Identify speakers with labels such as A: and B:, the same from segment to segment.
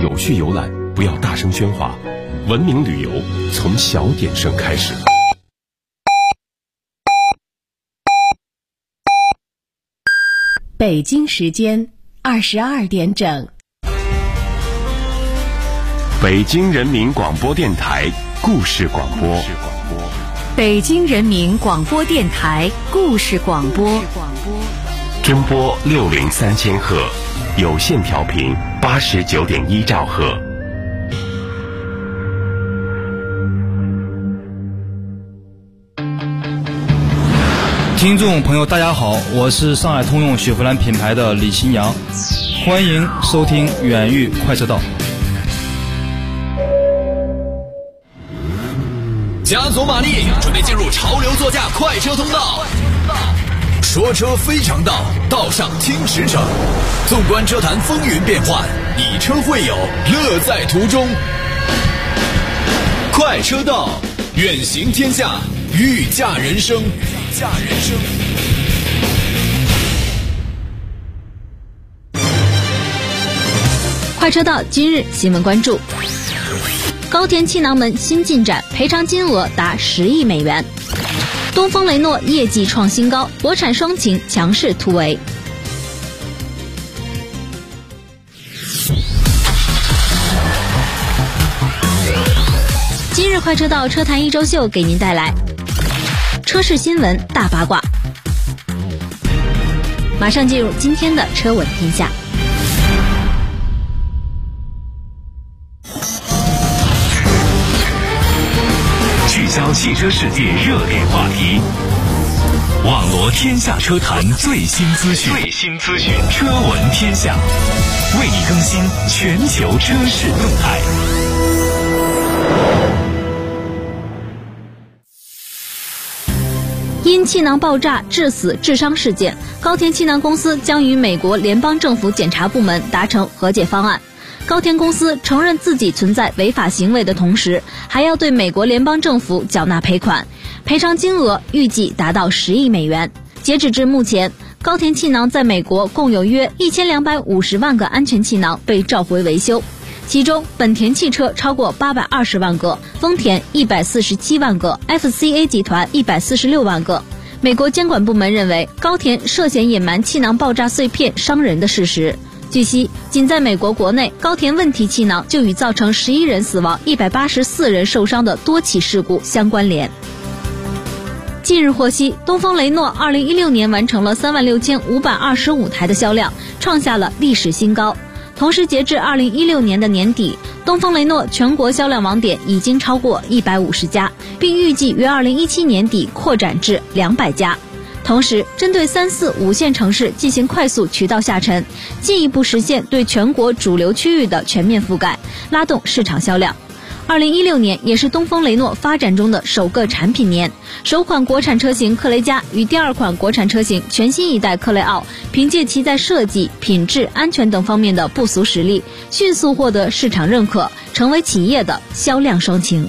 A: 有序游览，不要大声喧哗。文明旅游从小点声开始。
B: 北京时间22点整。
A: 北京人民广播电台故事广播。
B: 北京人民广播电台故事广播。
A: 中波603000赫，有线调频89.1兆赫。
C: 听众朋友大家好，我是上海通用雪佛兰品牌的李新阳，欢迎收听远域快车道。
D: 加足马力，准备进入潮流座驾快车通道。说车非常道，道上听驰骋。纵观车坛风云变幻，以车会友，乐在途中。快车道，远行天下，御驾人生。
E: 快车道今日新闻关注：高田气囊门新进展，赔偿金额达10亿美元。东风雷诺业绩创新高，国产双擎强势突围。今日快车道车坛一周秀给您带来车市新闻大八卦。马上进入今天的车闻天下。
F: 聚焦汽车世界热点话题，网罗天下车坛最新资讯，车闻天下，为你更新全球车市动态。
E: 因气囊爆炸致死致伤事件，高田气囊公司将与美国联邦政府检察部门达成和解方案。高田公司承认自己存在违法行为的同时，还要对美国联邦政府缴纳赔款，赔偿金额预计达到10亿美元。截止至目前，高田气囊在美国共有约1250万个安全气囊被召回维修，其中本田汽车超过820万个，丰田147万个， FCA 集团146万个。美国监管部门认为高田涉嫌隐瞒气囊爆炸碎片伤人的事实。据悉，仅在美国国内，高田问题气囊就与造成11人死亡、184人受伤的多起事故相关联。近日获悉，东风雷诺2016年完成了36525台的销量，创下了历史新高。同时，截至2016年的年底，东风雷诺全国销量网点已经超过150家，并预计于2017年底扩展至200家。同时，针对3、4、5线城市进行快速渠道下沉，进一步实现对全国主流区域的全面覆盖，拉动市场销量。2016年也是东风雷诺发展中的首个产品年，首款国产车型克雷嘉与第二款国产车型全新一代克雷傲，凭借其在设计、品质、安全等方面的不俗实力，迅速获得市场认可，成为企业的销量双擎。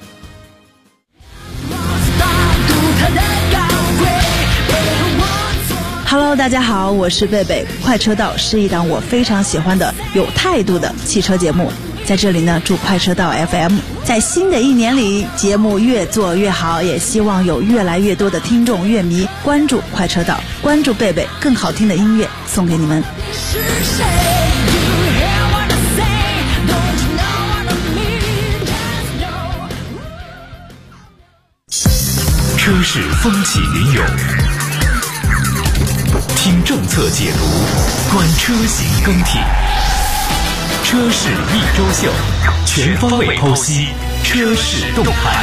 G: Hello， 大家好，我是贝贝。快车道是一档我非常喜欢的有态度的汽车节目，在这里呢，祝快车道 FM 在新的一年里节目越做越好，也希望有越来越多的听众乐迷关注快车道，关注贝贝，更好听的音乐送给你们。
F: 车市风起云涌，听政策解读，观车型更替。车市一周秀，全方位剖析车市动态。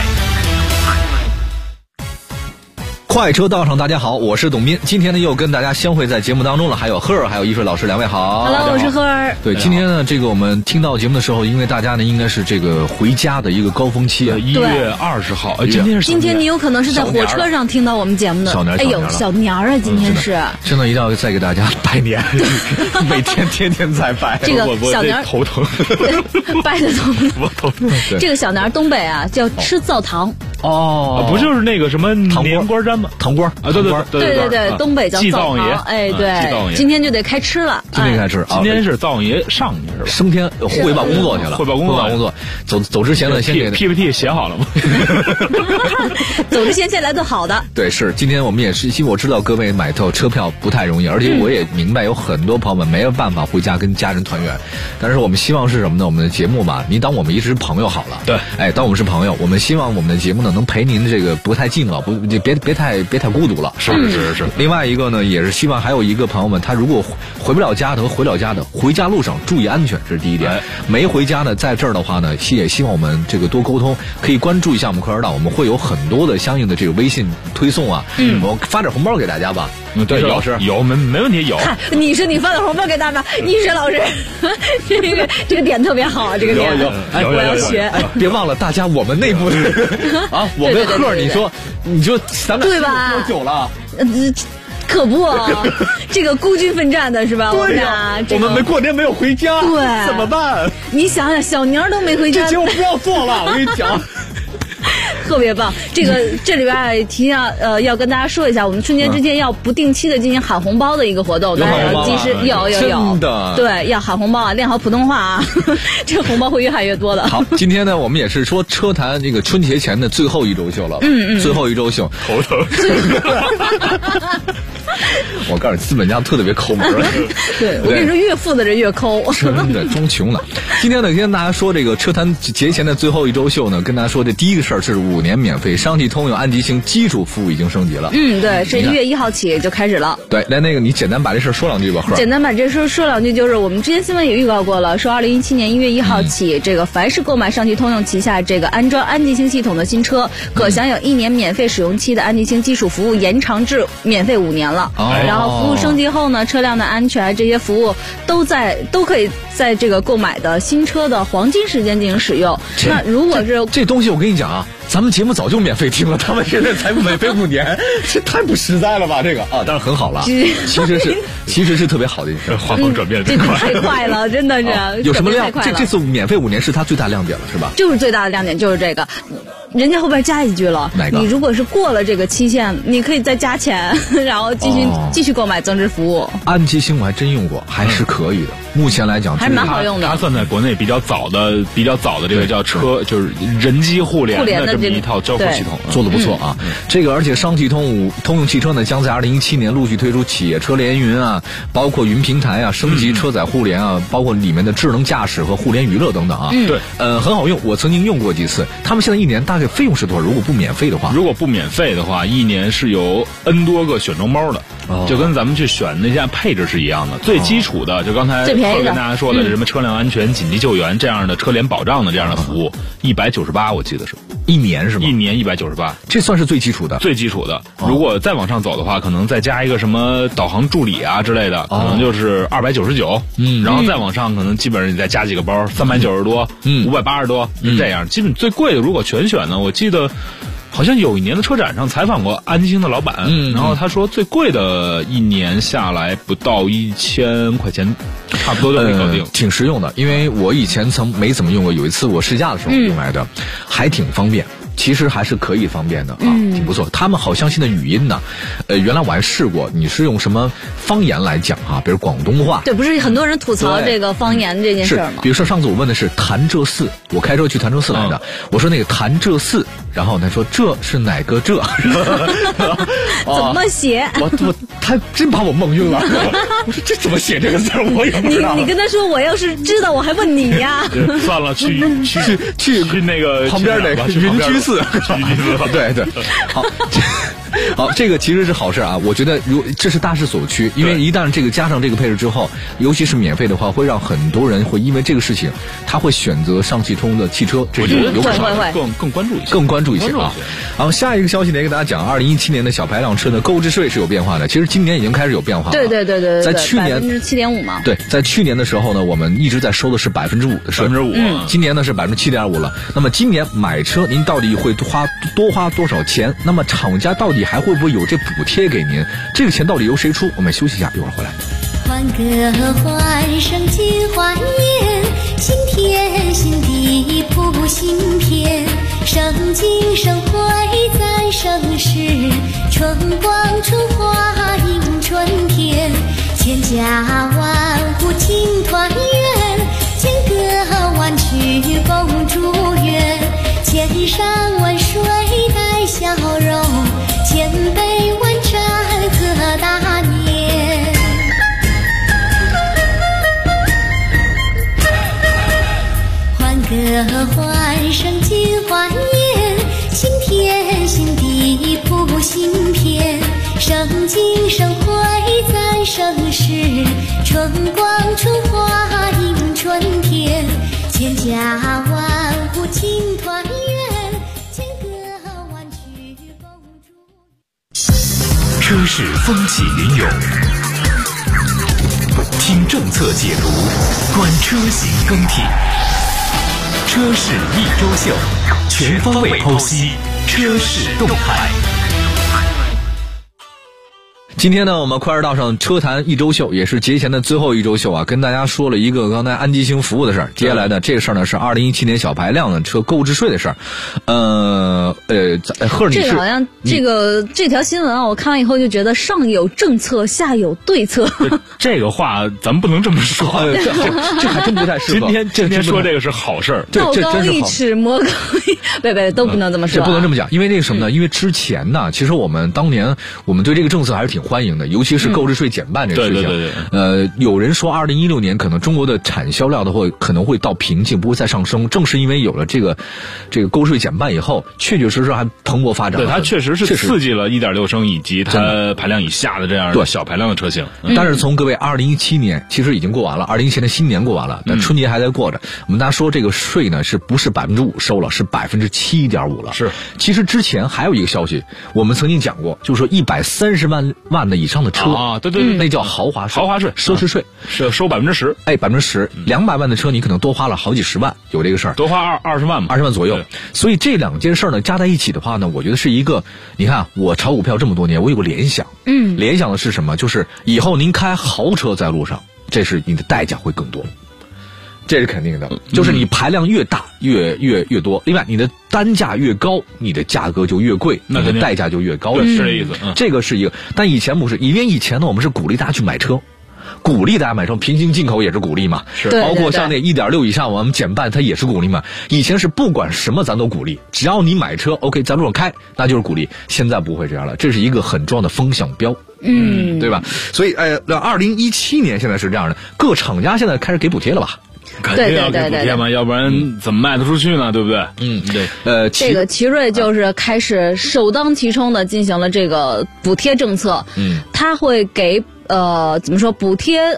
H: 快车道上，大家好，我是董斌。今天呢，又跟大家相会在节目当中了，还有赫尔，还有一水老师，两位好。
E: Hello， 我是赫尔。
H: 对，今天呢，这个我们听到节目的时候，因为大家呢应该是这个回家的一个高峰期啊
C: ，1月20号，
E: 今天你有可能是在火车上听到我们节目的。
H: 哎
E: 呦，小年儿啊，今天是。
H: 真的一定要再给大家拜年，每天天天在拜。
E: 这个小年儿
C: 头疼，
E: 拜的头疼。
C: 我头疼。
E: 这个小年儿东北啊叫吃灶糖，
I: 不就是那个什么年瓜粘吗？
H: 糖瓜啊，
E: 对，东北叫
I: 祭灶王爷，
E: 哎，对，今天就得开吃了，
H: 今天开吃，
I: 今天是灶王爷上去是吧？
H: 升天汇报工作去了，
I: 汇报工作，
H: 走之前呢，先给
I: PPT 写好了吗？
E: 走之前先来顿好的。
H: 对，是今天我们也是，因为我知道各位买到车票不太容易，而且我也明白有很多朋友们没有办法回家跟家人团圆，但是我们希望是什么呢？我们的节目吧，你当我们一直朋友好了，
I: 对，
H: 哎，当我们是朋友，我们希望我们的节目呢能陪您这个不太寂寞，别太孤独了，
I: 是。
H: 另外一个呢，也是希望还有一个朋友们，他如果回不了家的和回了家的，回家路上注意安全，这是第一点。没回家呢，在这儿的话呢，也希望我们这个多沟通，可以关注一下我们快车道，我们会有很多的相应的这个微信推送啊，我发点红包给大家吧。
I: 对，
H: 老师
I: 有没问题有。
E: 你发点红包给大家，一水老师，这个点特别好，这个点
I: 有，
E: 我要学。
H: 哎，别忘了大家我们内部的啊，我跟贺你说咱们
E: 对吧？
H: 多久了？
E: 可不，这个孤军奋战的是吧？
H: 对呀，我们过年没有回家，
E: 对，
H: 怎么办？
E: 你想想，小宁都没回家，
H: 这节目不要做了，我跟你讲。
E: 特别棒，这里边提醒要跟大家说一下，我们春节之前要不定期的进行喊红包的一个活动，大家要及时有
H: 真的
E: 对，要喊红包啊，练好普通话啊，这个红包会越喊越多的。
H: 好，今天呢，我们也是说车坛这个春节前的最后一周秀了，最后一周秀，
I: 头疼。
H: 我告诉你，资本家特别抠门。
E: 对，我跟你说，越富的人越抠，
H: 真的装穷了。今天呢，跟大家说这个车坛节前的最后一周秀呢，跟大家说的第一个事儿是5年免费，上汽通用安吉星基础服务已经升级了。
E: 对，是1月1号起就开始了。
H: 对，来那个你简单把这事说两句吧。
E: 简单把这事说两句，就是我们之前新闻也预告过了，说2017年1月1号起，这个凡是购买上汽通用旗下这个安装安吉星系统的新车，可享有1年免费使用期的安吉星基础服务延长至免费5年了。然后服务升级后呢，车辆的安全这些服务都可以在这个购买的新车的黄金时间进行使用。那如果是
H: 这东西，我跟你讲啊，咱们节目早就免费听了，他们现在才免费5年，这太不实在了吧？这个啊，当然很好了，其实是特别好的一件。
I: 画风转变
E: 这太快了，真的是。
H: 有什么亮？这次免费5年是它最大亮点了，是吧？
E: 就是最大的亮点就是这个。人家后边加一句了，
H: 哪个？
E: 你如果是过了这个期限，你可以再加钱，然后继续购买增值服务。
H: 安吉星我还真用过，还是可以的。目前来讲
E: 还蛮好用的。
I: 它算在国内比较早的这个叫车，就是人机互联的这么一套交互系统，
H: 做得不错啊。这个而且上汽通用汽车呢，将在2017年陆续推出企业车联云啊，包括云平台啊，升级车载互联啊，包括里面的智能驾驶和互联娱乐等等啊。
I: 对，
H: 很好用，我曾经用过几次。他们现在1年大概费用是多少？如果不免费的话
I: ，1年是有 N 多个选装包的，就跟咱们去选那些配置是一样的。最基础的，就刚才跟大家说的什么车辆安全、紧急救援这样的车联保障的这样的服务，198我记得是
H: 1年是吗
I: ？1年198，
H: 这算是最基础的。
I: 如果再往上走的话，可能再加一个什么导航助理啊之类的，可能就是299。然后再往上，可能基本上你再加几个包，390多，580多，这样。基本最贵的，如果全选呢，我记得好像有一年的车展上采访过安吉星的老板，然后他说最贵的1年下来不到1000块钱，差不多就可以搞定，
H: 挺实用的。因为我以前没怎么用过，有一次我试驾的时候用来的，还挺方便。其实还是可以方便的啊，挺不错。他们好像现在语音呢，原来我还试过，你是用什么方言来讲啊？比如广东话。
E: 对，不是很多人吐槽这个方言这件事吗？
H: 比如说上次我问的是潭柘寺，我开车去潭柘寺来的，我说那个潭柘寺，然后他说这是哪个这？
E: 怎么写？
H: 他真把我蒙晕了。我说这怎么写这个字？我也不知道。
E: 你跟他说我要是知道，我还问你呀。
I: 算了，去那个
H: 旁边那个云居寺。对，好，这个其实是好事啊。我觉得这是大势所趋，因为一旦这个加上这个配置之后，尤其是免费的话，会让很多人会因为这个事情，他会选择上汽通的汽车。
I: 我觉得
H: 有可
I: 能更关注一些
H: 啊。好，下一个消息呢，给大家讲，2017年的小排量车的购置税是有变化的。其实今年已经开始有变化了。
E: 对，
H: 在去年
E: 7.5%嘛。
H: 对，在去年的时候呢，我们一直在收的是5%的税
I: ，5%。
H: 今年呢是7.5%了。那么今年买车，您到底会多花多少钱？那么厂家到底还会不会有这补贴给您？这个钱到底由谁出？我们休息一下，一会儿回来。
J: 欢歌欢声尽欢颜，新天新地谱新篇，生金生活盛世，春光春花迎春天，千家万户庆团圆，千歌万曲共祝愿，千山万水带笑容，千杯万盏贺大年。欢歌欢声尽欢颜，新天新地谱新篇，盛景盛会赞盛世，春光春花迎春天，千家万户庆团圆，千歌万曲共祝。
F: 车市风起云涌，听政策解读，观车型更替。车市一周秀，全方位剖析车市动态。
H: 今天呢，我们快车道上车坛一周秀，也是节前的最后一周秀啊，跟大家说了一个刚才安吉星服务的事儿。接下来呢，这个事儿呢是2017年小排量的车购置税的事儿。贺女士，
E: 这个好像这条新闻啊，我看完以后就觉得上有政策，下有对策。
I: 这个话咱们不能这么说，
H: 这还真不太适合。
I: 今天说这个是好事儿，
E: 道高一尺，魔高一，别都不能这么说。
H: 这不能这么讲，因为那个什么呢？因为之前呢，其实我们当年我们对这个政策还是挺欢迎的，尤其是购置税减半这个事情。
I: 对。
H: 有人说2016年可能中国的产销量可能会到瓶颈，不会再上升。正是因为有了这个购置税减半以后，确确实实还蓬勃发展。
I: 对，它确实是刺激了1.6升以及它排量以下的这样的小排量的车型。
H: 但是从各位2017年其实已经过完了，2017年新年过完了，那春节还在过着。我们大家说这个税呢，是不是5%收了，是7.5%了。
I: 是，
H: 其实之前还有一个消息，我们曾经讲过，就是说130万的以上的车
I: 啊，对，
H: 那叫豪华税，奢侈税
K: 是收10%，
H: 哎，10%，200万的车你可能多花了好几十万，有这个事儿，
K: 多花20万嘛
H: ，20万左右。所以这两件事呢加在一起的话呢，我觉得是一个，你看我炒股票这么多年，我有个联想，联想的是什么？就是以后您开豪车在路上，这是你的代价会更多。这是肯定的，就是你排量越大越多。另外，你的单价越高，你的价格就越贵，你的代价就越高。
K: 是这意思。
H: 这个是一个，但以前不是，因为以前呢，我们是鼓励大家去买车。鼓励大家买车，平行进口也是鼓励嘛，
E: 是
H: 包括像那1.6以上我们减半，它也是鼓励嘛。以前是不管什么咱都鼓励，只要你买车 ，OK， 在路上开那就是鼓励。现在不会这样了，这是一个很重要的风向标，对吧？所以2017年现在是这样的，各厂家现在开始给补贴了吧？
K: 肯定要给补贴嘛，要不然怎么卖得出去呢？对不对？
H: 对。
E: 这个奇瑞就是开始首当其冲的进行了这个补贴政策，它会给怎么说补贴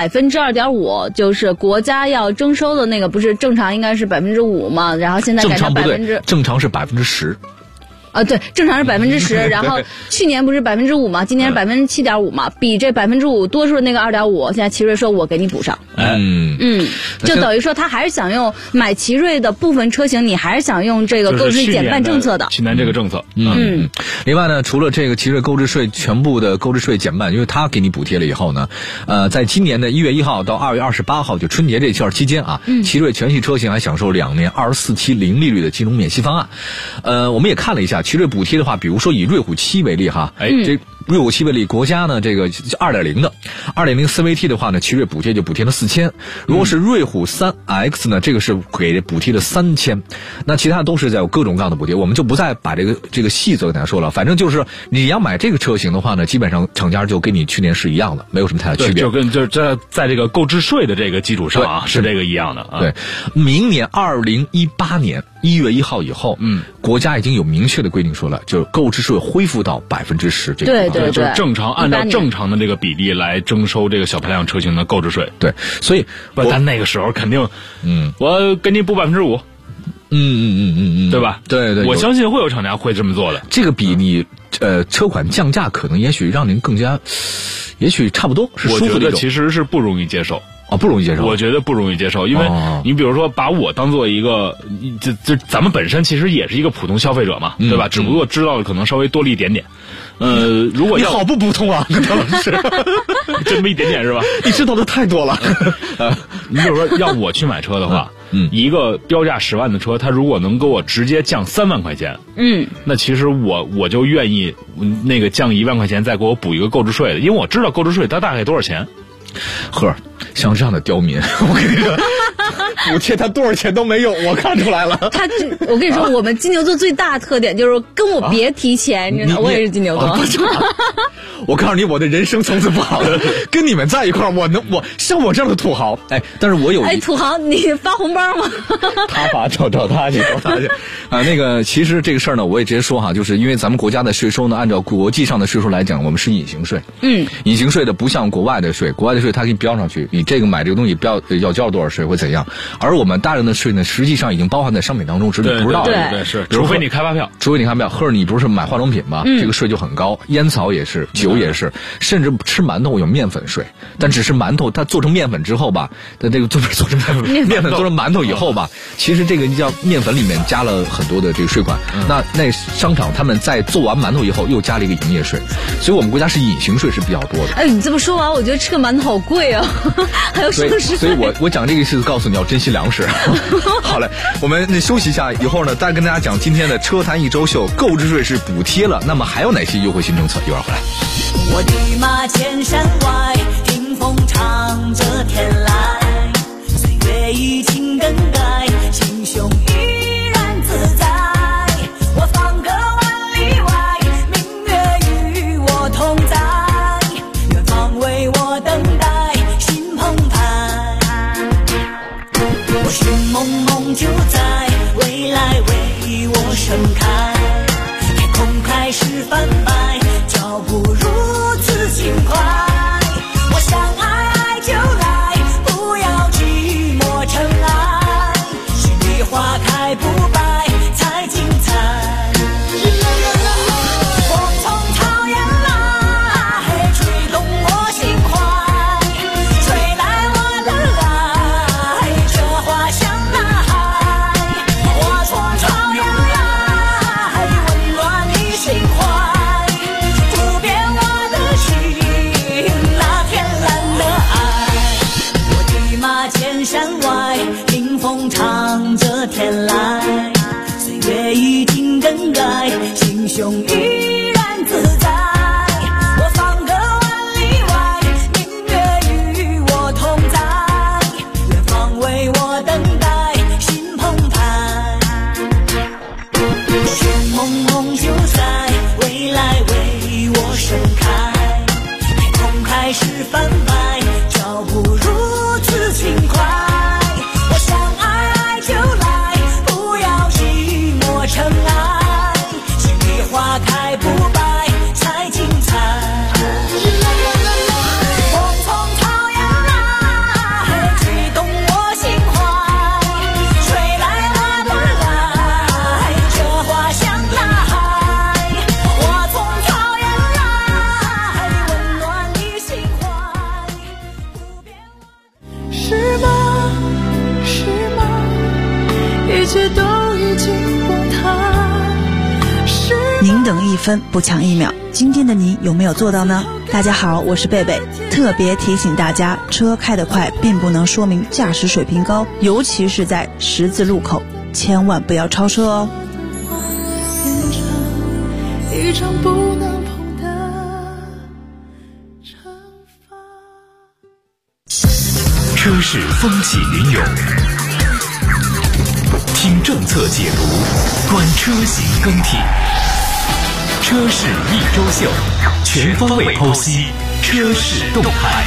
E: 2.5%，就是国家要征收的那个，不是正常应该是5%嘛，然后现在改成
H: 10%，正常是10%。
E: 对，正常是10%，然后去年不是5%嘛，今年是7.5%嘛，比这5%多出的那个2.5%，现在奇瑞说我给你补上。就等于说他还是想用买奇瑞的部分车型，你还是想用这个购置税减半政策的。
K: 去年这个政策。
H: 另外呢，除了这个奇瑞购置税全部的购置税减半，因为他给你补贴了以后呢，在今年的1月1号到2月28号，就春节这段期间啊，奇瑞全系车型还享受2年24期零利率的金融免息方案。我们也看了一下。奇瑞补贴的话，比如说以瑞虎7为例哈，这瑞虎7为例，国家呢这个2.0的2.0 CVT 的话呢，奇瑞补贴就补贴了4000。如果是瑞虎3X 呢，这个是给补贴了3000。那其他都是在有各种各样的补贴，我们就不再把这个细则跟大家说了。反正就是你要买这个车型的话呢，基本上厂家就跟你去年是一样的，没有什么太大区别。
K: 就在这个购置税的这个基础上啊，是这个一样的啊。
H: 对，明年2018年1月1号以后，国家已经有明确的规定说了，就是购置税恢复到10%这个。
E: 对，
K: 就是按照正常的这个比例来征收这个小排量车型的购置税。
H: 对，所以
K: 但那个时候肯定，我给你补5%。对吧？
H: 对，
K: 我相信会有厂家会这么做的。
H: 这个比你车款降价可能也许让您更加，也许差不多是舒服的。
K: 我觉得其实是不容易接受。
H: 不容易接受。
K: 我觉得不容易接受，因为你比如说把我当做一个，这咱们本身其实也是一个普通消费者嘛，对吧？只不过知道的可能稍微多了一点点。如果
H: 你好不普通啊，唐老师，
K: 这么一点点是吧？
H: 你知道的太多了。
K: 你比如说要我去买车的话， 一个标价10万的车，它如果能给我直接降3万块钱，那其实我就愿意那个降1万块钱，再给我补一个购置税的，因为我知道购置税它大概多少钱。
H: 像这样的刁民，我跟你说，补贴他多少钱都没用，我看出来了。
E: 我跟你说，我们金牛座最大的特点就是跟我别提钱，你知道，我也是金牛座。
H: 我告诉你，我的人生从此不好了。跟你们在一块儿，我像我这样的土豪，但是我有
E: 土豪，你发红包吗？
H: 他发，找他去啊。那个，其实这个事儿呢，我也直接说哈，就是因为咱们国家的税收呢，按照国际上的税收来讲，我们是隐形税。隐形税的不像国外的税，国外的税它给你标上去，你这个买这个东西要交多少税会怎样？而我们大人的税呢，实际上已经包含在商品当中，只是你不知道。
K: 对，是。除非你开发票，
H: 或者你不是买化妆品吧，这个税就很高，烟草也是，酒也是，甚至吃馒头有面粉税，但只是馒头它做成面粉之后吧，它这个做成面粉做成馒头以后吧，其实这个叫面粉里面加了很多的这个税款。那商场他们在做完馒头以后又加了一个营业税，所以我们国家是隐形税是比较多的。
E: 你这么说完，我觉得吃个馒头好贵啊，还有税。
H: 所以我讲这个是告诉你要珍惜粮食。好嘞，我们休息一下，以后呢再跟大家讲今天的车坛一周秀，购置税是补贴了，那么还有哪些优惠新政策？一会儿回来。
L: 我的马千山外，听风唱着天籁，岁月已经更改，心胸依然自在。我放歌万里外，明月与我同在，远方为我等待，心澎湃。我寻梦梦就在未来为我盛开，天空开始翻白，脚步如此轻快。我想爱就来，不要寂寞尘埃，心里花开不败才精彩。风从草原来，吹动我心怀，吹来我的爱，这花香大海。我从草原来，温暖你心怀，不变我的心，那天蓝的爱。我的马千山外，听风唱着天籁，岁月已经更改，心胸依然自在。我放歌万里外，明月与我同在，远方为我等待，心澎湃。寻梦梦就在未来为我盛开，天空开始翻白，脚步如此轻快。我想爱就来，不要寂寞尘埃，心里花开不败才精彩。风从草原来，吹动我心怀，吹来我的爱，这花香大海。我从草原来，温暖你心怀，不变我。是吗？是吗？一切都已经崩塌。
G: 宁等一分，不抢一秒。今天的你有没有做到呢？大家好，我是贝贝，特别提醒大家，车开得快并不能说明驾驶水平高，尤其是在十字路口，千万不要超车哦。
L: 一场不能碰的惩罚。
F: 车市风起云涌，听政策解读，观车型更替。车市一周秀，全方位剖析车市动态。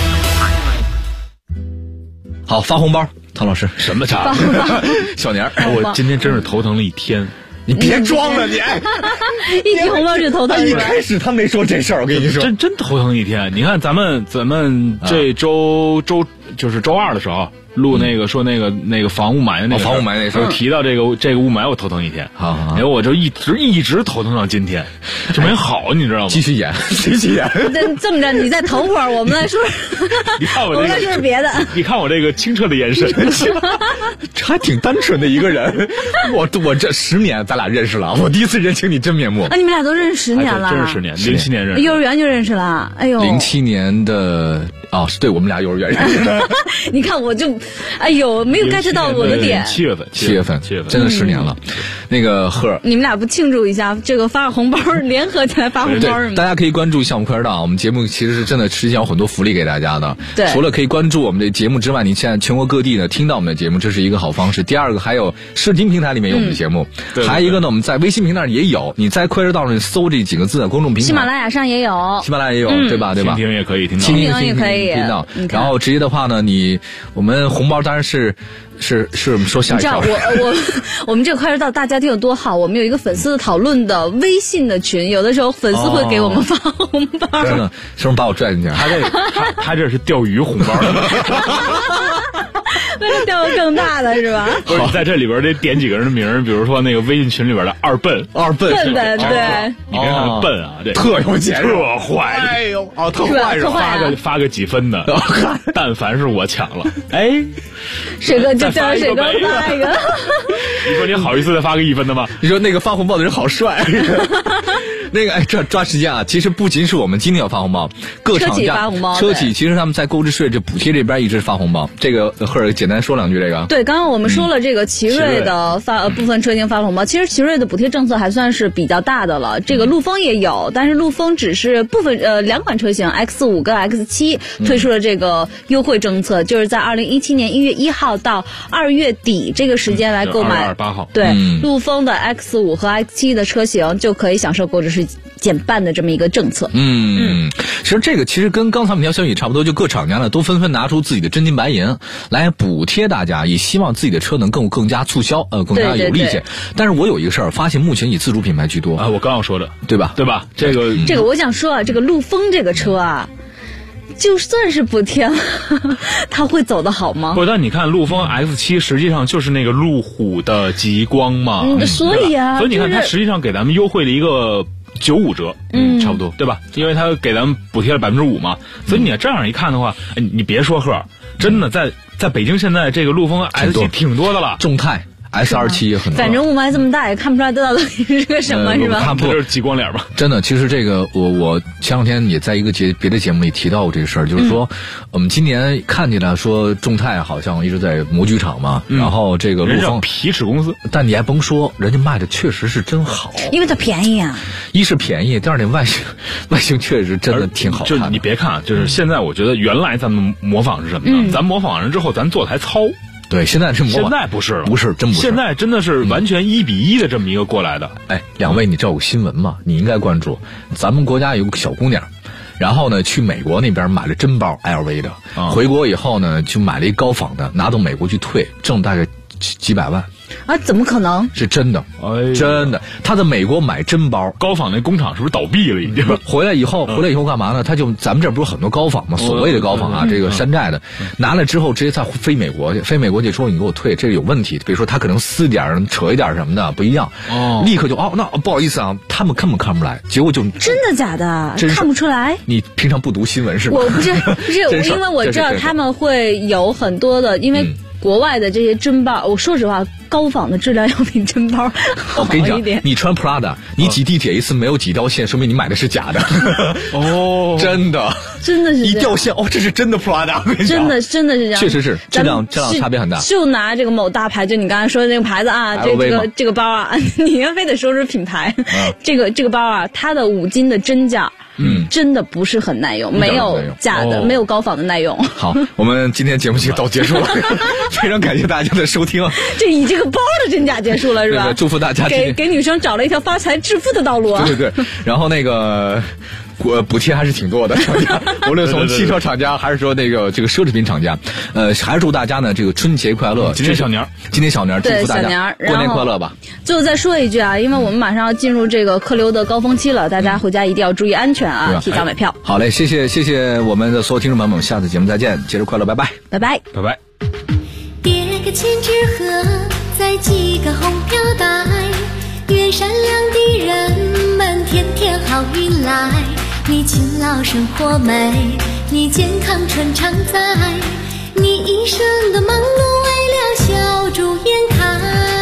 H: 好，发红包，唐老师。
K: 什么茶？
H: 小年儿，
K: 我今天真是头疼了一天。
H: 你别装了，你
E: 一提红包就头疼。
H: 一开始他没说这事儿，我跟你说，
K: 真头疼一天。你看咱们这周就是周二的时候录那个说那个防雾霾的那个
H: 防雾霾那时候
K: 提到这个雾霾，我头疼一天。然后我就一直头疼到今天，就没好，你知道吗？
H: 继续演。
E: 这么着，你再等会儿，我们来说。
K: 你看我
E: 们来说别的。
K: 你看我这个清澈的眼神，
H: 还挺单纯的一个人。我这10年咱俩认识了，我第一次认清你真面目。
E: 你们俩都认识10年了？
K: 真是10年，07年认识。
E: 幼儿园就认识了。哎呦，
H: 07年的哦，是对，我们俩幼儿园认识的。
E: 你看我就，哎呦，没有 get 到我的点。
K: 7月份，
H: 真的10年了。那个赫，
E: 你们俩不庆祝一下，这个发个红包，联合起来发红包是吗？
H: 大家可以关注项目快车道，我们节目其实是真的实际上有很多福利给大家的。
E: 对，
H: 除了可以关注我们的节目之外，你现在全国各地呢听到我们的节目，这是一个好方式。第二个还有视频平台里面有我们的节目，还有一个呢，我们在微信平台上也有，你在快车道上搜这几个字的公众平台，
E: 喜马拉雅上也有，
H: 对吧？
K: 蜻蜓也可以听到，
E: 蜻蜓也可以
H: 听到。然后直接的话呢，我们红包当然是我们说下一条。
E: 你知道我们这个快车道大家庭有多好？我们有一个粉丝的讨论的微信的群，有的时候粉丝会给我们发红包。
H: 真的，是不是把我拽进去？
K: 他这是钓鱼红包。
E: 那是钓个更大的是吧？
K: 不是，在这里边得点几个人的名，比如说那个微信群里边的二笨，
E: 对，
K: 你别看笨啊，这
H: 特有钱，
K: 特坏，
H: 哎呦，特坏是吧？
K: 发个几分的，但凡是我抢了，哎，
E: 水哥就叫水哥发一个。
K: 你说你好意思再发个1分的吗？
H: 你说那个发红包的人好帅。那个抓时间啊！其实不仅是我们今天要发红包，各厂家车企其实他们在购置税这补贴这边一直发红包。这个赫尔简单说两句这个。
E: 对，刚刚我们说了这个奇瑞的部分车型发红包，其实奇瑞的补贴政策还算是比较大的了。这个陆风也有，但是陆风只是部分2款车型 X5 跟 X7 推出了这个优惠政策，就是在2017年1月1号到2月底这个时间来购买。
K: 2月28号。
E: 对，陆风的 X5 和 X7 的车型就可以享受购置税减半的这么一个政策。
H: 其实这个其实跟刚才我们条消息也差不多，就各厂家呢都纷纷拿出自己的真金白银来补贴大家，也希望自己的车能更加促销，更加有力气。但是我有一个事儿发现，目前以自主品牌居多
K: 啊，我刚要说的，
H: 对吧？
E: 这个我想说啊，这个陆风这个车啊。就算是补贴了，它会走得好吗？
K: 不，但你看陆风 X7 实际上就是那个路虎的极光嘛，
E: 所以
K: 你看它实际上给咱们优惠了一个95折，差不多，对吧？因为它给咱们补贴了5%嘛，所以你这样一看的话，你别说赫，真的在北京现在这个陆风 X7 挺多的了，
H: 众泰。S27也很多，
E: 反正雾霾这么大，也看不出来它到底是个什么，是吧？
K: 看不就是极光脸吧？
H: 真的，其实这个我前两天也在一个别的节目里提到过这个事儿，就是说，我们今年看起来说众泰好像一直在模具厂嘛，然后这个陆风
K: 皮尺公司，
H: 但你还甭说，人家卖的确实是真好，
E: 因为它便宜啊。
H: 一是便宜，第二点外形确实真的挺好看的。
K: 就你别看，就是现在我觉得原来咱们模仿是什么呢？咱模仿完之后，咱做台糙。
H: 对，现在是
K: 现在不是了，
H: 真不是。
K: 现在真的是完全1比1的这么一个过来的。
H: 两位，你知道有新闻吗？你应该关注。咱们国家有个小姑娘，然后呢去美国那边买了真包 LV 的，回国以后呢就买了一高仿的，拿到美国去退，挣大概几百万。
E: 啊，怎么可能？
H: 是真的，真的。他在美国买真包，
K: 高仿那工厂是不是倒闭了已经？
H: 回来以后干嘛呢？他就咱们这不是很多高仿吗？所谓的高仿啊，这个山寨的，拿来之后直接再飞美国去说你给我退，这个有问题。比如说他可能撕点扯一点什么的不一样，立刻就那不好意思啊，他们根本看不出来，结果就
E: 真的假的看不出来。
H: 你平常不读新闻是吧？
E: 我不是因为我知道他们会有很多的，因为国外的这些真包，我说实话，高仿的质量要比真包好一点。
H: 我跟你讲，你穿 Prada， 你挤地铁一次没有几条线，说明你买的是假的。真的
E: 是
H: 一掉线，这是真的 Prada。
E: 真的是这样，
H: 确实是质量差别很大。
E: 就拿这个某大牌，就你刚才说的那个牌子啊，这个包啊，你要非得说是品牌，这个包啊，它的5金的真价。真的不是很耐用，没有假的，没有高仿的耐用。
H: 好，我们今天节目就到结束了，非常感谢大家的收听。
E: 这以这个包的真假结束了是吧？
H: 祝福大家
E: 给女生找了一条发财致富的道路啊！
H: 对，然后那个。补贴还是挺多的，厂家无论从汽车厂家还是说这个奢侈品厂家，还是祝大家呢这个春节快乐，
K: 今天小年，
H: 祝福大家过年快乐吧。
E: 最后再说一句啊，因为我们马上要进入这个客流的高峰期了，大家回家一定要注意安全啊，提早买票。
H: 好嘞，谢谢我们的所有听众朋友们，下次节目再见，节日快乐，拜拜，
E: 拜拜，
K: 拜拜。
J: 叠个千纸鹤，再系个红飘带，愿善良的人们天天好运来。你勤劳生活美，你健康春常在，你一生的忙碌为了笑逐颜开。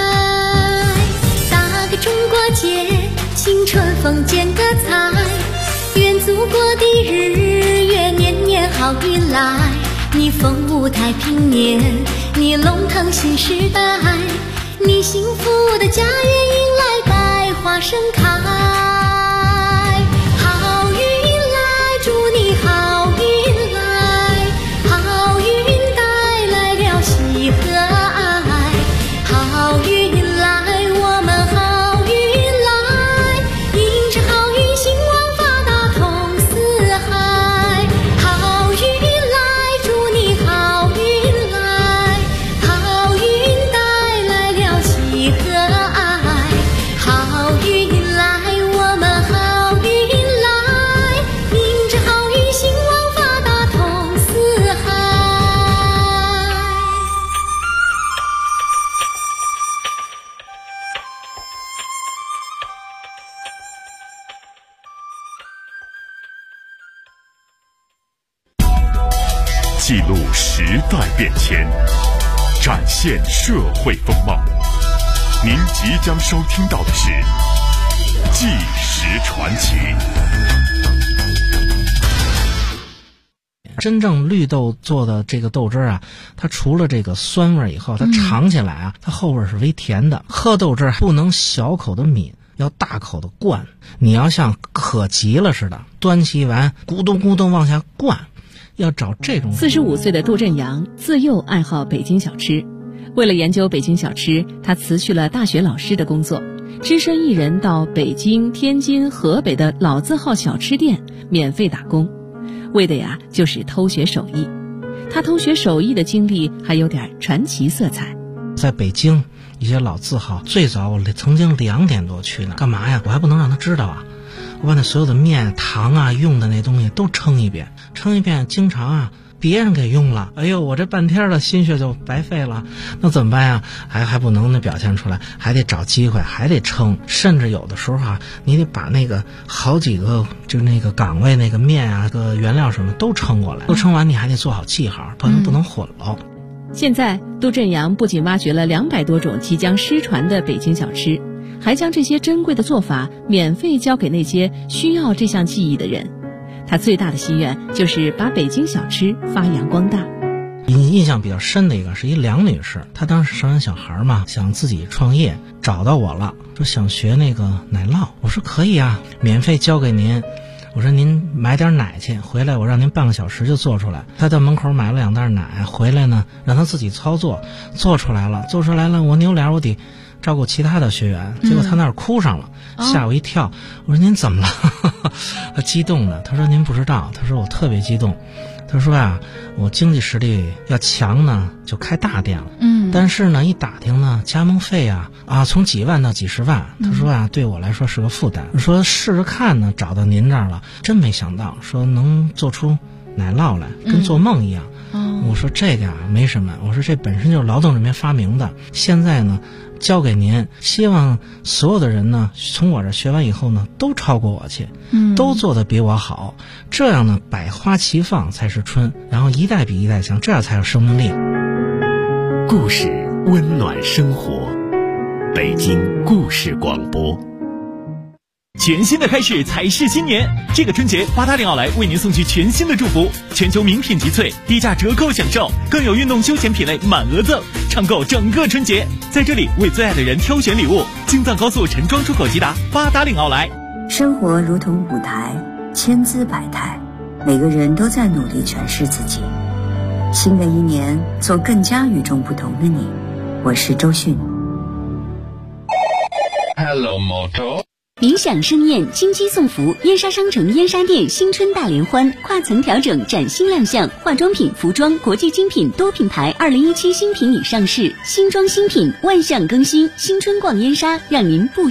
J: 大个中国结，新春风剪个彩，愿祖国的日月年年好好运来，你风舞太平年，你龙腾新时代，你幸福的家园迎来百花盛开。好运来，祝你好运来，好运带来了喜和爱，好运来，我们好运来，迎着好运兴旺发达通四海。好运来，祝你好运来，好运带来了喜和爱，好运来，我们好运来，迎着好运兴旺发达通四海。
A: 记录时代变迁，展现社会风貌。您即将收听到的是《纪实传奇》。
M: 真正绿豆做的这个豆汁啊，它除了这个酸味以后，它尝起来啊，它后味是微甜的。喝豆汁不能小口的抿，要大口的灌。你要像渴急了似的，端起碗咕咚咕咚往下灌。要找这种。
B: 45岁的杜振阳自幼爱好北京小吃，为了研究北京小吃，他辞去了大学老师的工作，只身一人到北京、天津、河北的老字号小吃店免费打工，为的呀就是偷学手艺。他偷学手艺的经历还有点传奇色彩。
M: 在北京一些老字号，最早我曾经2点多去呢，干嘛呀？我还不能让他知道啊！我把那所有的面、糖啊、用的那东西都称一遍，经常啊别人给用了，哎呦，我这半天的心血就白费了，那怎么办呀？还不能那表现出来，还得找机会，还得称，甚至有的时候啊，你得把那个好几个就那个岗位那个面啊、个原料什么都称过来，都称完你还得做好记号，不能混了。
B: 现在杜振阳不仅挖掘了200多种即将失传的北京小吃，还将这些珍贵的做法免费教给那些需要这项技艺的人。他最大的心愿就是把北京小吃发扬光大。
M: 印象比较深的一个是一梁女士，她当时生完小孩嘛，想自己创业，找到我了，说想学那个奶酪。我说可以啊，免费教给您。我说您买点奶去，回来我让您半个小时就做出来。他到门口买了2袋奶，回来呢让他自己操作，做出来了，我扭脸我得照顾其他的学员，结果他那儿哭上了，吓我一跳。我说您怎么了？他激动的，他说您不知道，他说我特别激动。他说啊，我经济实力要强呢，就开大店了。但是呢，一打听呢，加盟费啊，从几万到几十万。他说啊，对我来说是个负担。说试试看呢，找到您这儿了，真没想到，说能做出奶酪来，跟做梦一样。我说这个啊没什么，我说这本身就是劳动人民发明的，现在呢交给您，希望所有的人呢从我这学完以后呢都超过我去，都做得比我好，这样呢百花齐放才是春，然后一代比一代强，这样才有生命力。
A: 故事温暖生活，北京故事广播。
F: 全新的开始才是新年，这个春节八达岭奥莱为您送去全新的祝福，全球名品集萃，低价折扣享受，更有运动休闲品类满额赠，畅购整个春节。在这里为最爱的人挑选礼物，京藏高速陈庄出口即达八达岭奥莱。
N: 生活如同舞台，千姿百态，每个人都在努力诠释自己。新的一年，做更加与众不同的你。我是周迅。
O: Hello Moto。
P: 冥想盛宴，金鸡送福，燕莎商城燕莎店新春大联欢，跨层调整崭新亮相，化妆品、服装、国际精品多品牌2017新品已上市，新装新品万象更新，新春逛燕莎，让您不